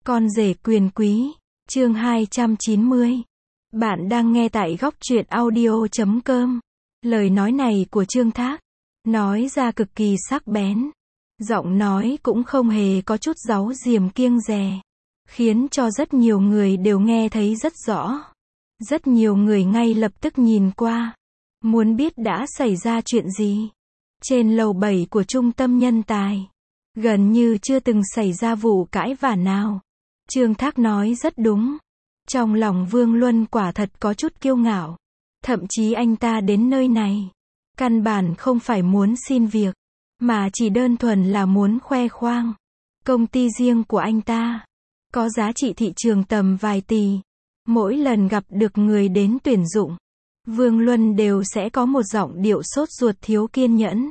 Con rể quyền quý, chương 290. Bạn đang nghe tại góc truyện audio.com. Lời nói này của Trương Thác, nói ra cực kỳ sắc bén. Giọng nói cũng không hề có chút giấu giềm kiêng dè, khiến cho rất nhiều người đều nghe thấy rất rõ. Rất nhiều người ngay lập tức nhìn qua, muốn biết đã xảy ra chuyện gì. Trên lầu 7 của trung tâm nhân tài, gần như chưa từng xảy ra vụ cãi vã nào. Trương Thác nói rất đúng. Trong lòng Vương Luân quả thật có chút kiêu ngạo. Thậm chí anh ta đến nơi này, căn bản không phải muốn xin việc, mà chỉ đơn thuần là muốn khoe khoang. Công ty riêng của anh ta, có giá trị thị trường tầm vài tỷ. Mỗi lần gặp được người đến tuyển dụng, Vương Luân đều sẽ có một giọng điệu sốt ruột thiếu kiên nhẫn,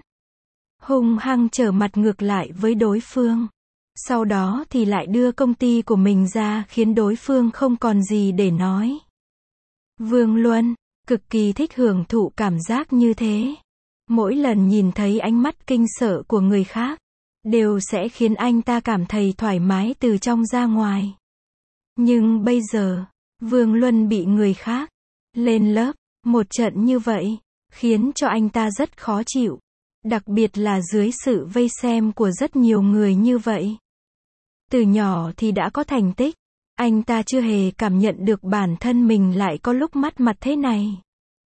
hung hăng trở mặt ngược lại với đối phương. Sau đó thì lại đưa công ty của mình ra khiến đối phương không còn gì để nói. Vương Luân cực kỳ thích hưởng thụ cảm giác như thế. Mỗi lần nhìn thấy ánh mắt kinh sợ của người khác, đều sẽ khiến anh ta cảm thấy thoải mái từ trong ra ngoài. Nhưng bây giờ, Vương Luân bị người khác lên lớp một trận như vậy, khiến cho anh ta rất khó chịu. Đặc biệt là dưới sự vây xem của rất nhiều người như vậy. Từ nhỏ thì đã có thành tích, anh ta chưa hề cảm nhận được bản thân mình lại có lúc mất mặt thế này.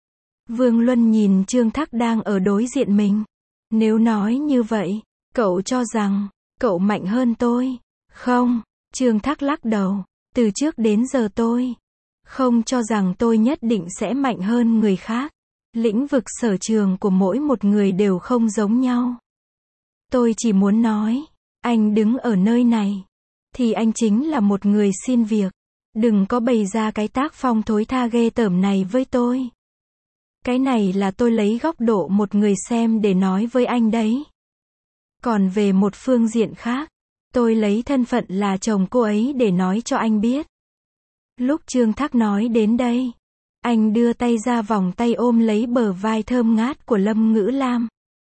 Vương Luân nhìn Trương Thác đang ở đối diện mình. Nếu nói như vậy, cậu cho rằng cậu mạnh hơn tôi? Không, Trương Thác lắc đầu. Từ trước đến giờ tôi không cho rằng tôi nhất định sẽ mạnh hơn người khác. Lĩnh vực sở trường của mỗi một người đều không giống nhau. Tôi chỉ muốn nói, anh đứng ở nơi này, thì anh chính là một người xin việc. Đừng có bày ra cái tác phong thối tha ghê tởm này với tôi. Cái này là tôi lấy góc độ một người xem để nói với anh đấy. Còn về một phương diện khác, tôi lấy thân phận là chồng cô ấy để nói cho anh biết. Lúc Trương Thác nói đến đây, anh đưa tay ra vòng tay ôm lấy bờ vai thơm ngát của Lâm Ngữ Lam.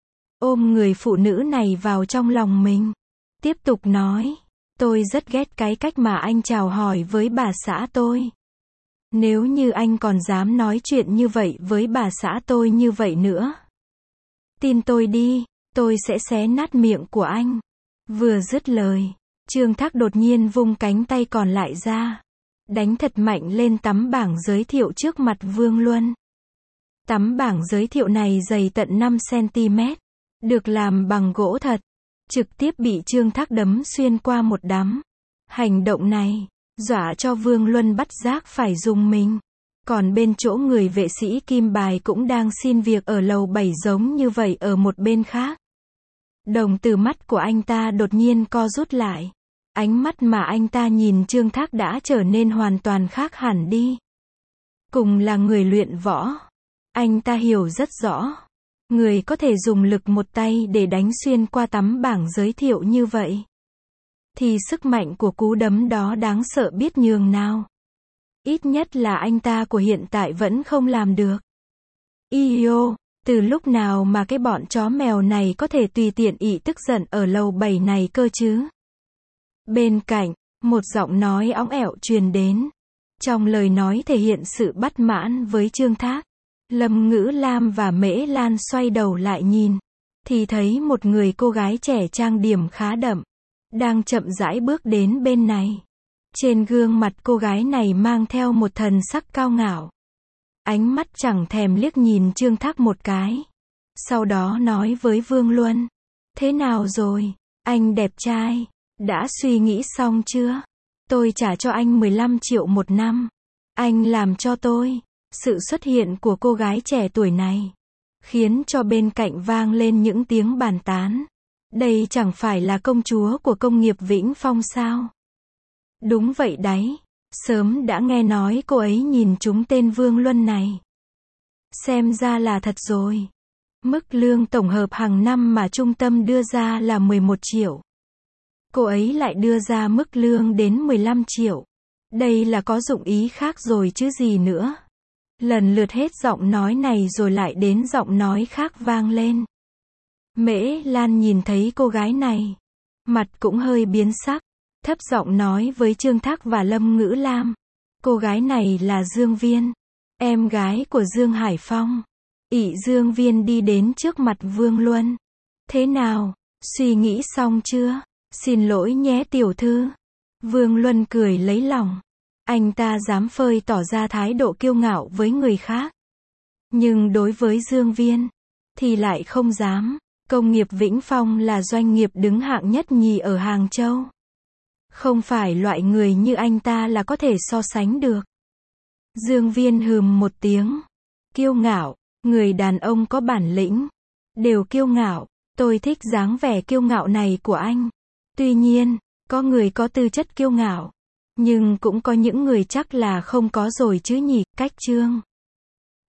Ôm người phụ nữ này vào trong lòng mình. Tiếp tục nói, tôi rất ghét cái cách mà anh chào hỏi với bà xã tôi. Nếu như anh còn dám nói chuyện như vậy với bà xã tôi như vậy nữa, tin tôi đi, tôi sẽ xé nát miệng của anh. Vừa dứt lời, Trương Thác đột nhiên vung cánh tay còn lại ra, đánh thật mạnh lên tấm bảng giới thiệu trước mặt Vương Luân. Tấm bảng giới thiệu này dày tận 5 cm, được làm bằng gỗ thật, trực tiếp bị Trương Thác đấm xuyên qua một đám. Hành động này dọa cho Vương Luân bất giác phải rùng mình. Còn bên chỗ người vệ sĩ Kim Bài cũng đang xin việc ở lầu 7 giống như vậy ở một bên khác. Đồng tử mắt của anh ta đột nhiên co rút lại. Ánh mắt mà anh ta nhìn Trương Thác đã trở nên hoàn toàn khác hẳn đi. Cùng là người luyện võ, anh ta hiểu rất rõ, người có thể dùng lực một tay để đánh xuyên qua tấm bảng giới thiệu như vậy, thì sức mạnh của cú đấm đó đáng sợ biết nhường nào. Ít nhất là anh ta của hiện tại vẫn không làm được. Iyo, từ lúc nào mà cái bọn chó mèo này có thể tùy tiện ị tức giận ở lầu 7 này cơ chứ? Bên cạnh, một giọng nói óng ẻo truyền đến. Trong lời nói thể hiện sự bất mãn với Trương Thác. Lâm Ngữ Lam và Mễ Lan xoay đầu lại nhìn, thì thấy một người cô gái trẻ trang điểm khá đậm, đang chậm rãi bước đến bên này. Trên gương mặt cô gái này mang theo một thần sắc cao ngạo. Ánh mắt chẳng thèm liếc nhìn Trương Thác một cái. Sau đó nói với Vương Luân, thế nào rồi, anh đẹp trai? Đã suy nghĩ xong chưa? Tôi trả cho anh 15 triệu một năm. Anh làm cho tôi. Sự xuất hiện của cô gái trẻ tuổi này khiến cho bên cạnh vang lên những tiếng bàn tán. Đây chẳng phải là công chúa của công nghiệp Vĩnh Phong sao? Đúng vậy đấy. Sớm đã nghe nói cô ấy nhìn trúng tên Vương Luân này. Xem ra là thật rồi. Mức lương tổng hợp hàng năm mà trung tâm đưa ra là 11 triệu. Cô ấy lại đưa ra mức lương đến 15 triệu. Đây là có dụng ý khác rồi chứ gì nữa. Lần lượt hết giọng nói này rồi lại đến giọng nói khác vang lên. Mễ Lan nhìn thấy cô gái này, mặt cũng hơi biến sắc. thấp giọng nói với Trương Thác và Lâm Ngữ Lam. Cô gái này là Dương Viên, em gái của Dương Hải Phong. Ỷ Dương Viên đi đến trước mặt Vương Luân. Thế nào, suy nghĩ xong chưa? Xin lỗi nhé tiểu thư. Vương Luân cười lấy lòng. Anh ta dám phơi tỏ ra thái độ kiêu ngạo với người khác. Nhưng đối với Dương Viên, thì lại không dám. Công nghiệp Vĩnh Phong là doanh nghiệp đứng hạng nhất nhì ở Hàng Châu. Không phải loại người như anh ta là có thể so sánh được. Dương Viên hừm một tiếng. Kiêu ngạo, người đàn ông có bản lĩnh, đều kiêu ngạo. Tôi thích dáng vẻ kiêu ngạo này của anh. Tuy nhiên, có người có tư chất kiêu ngạo, nhưng cũng có những người chắc là không có rồi chứ nhỉ. Cách Trương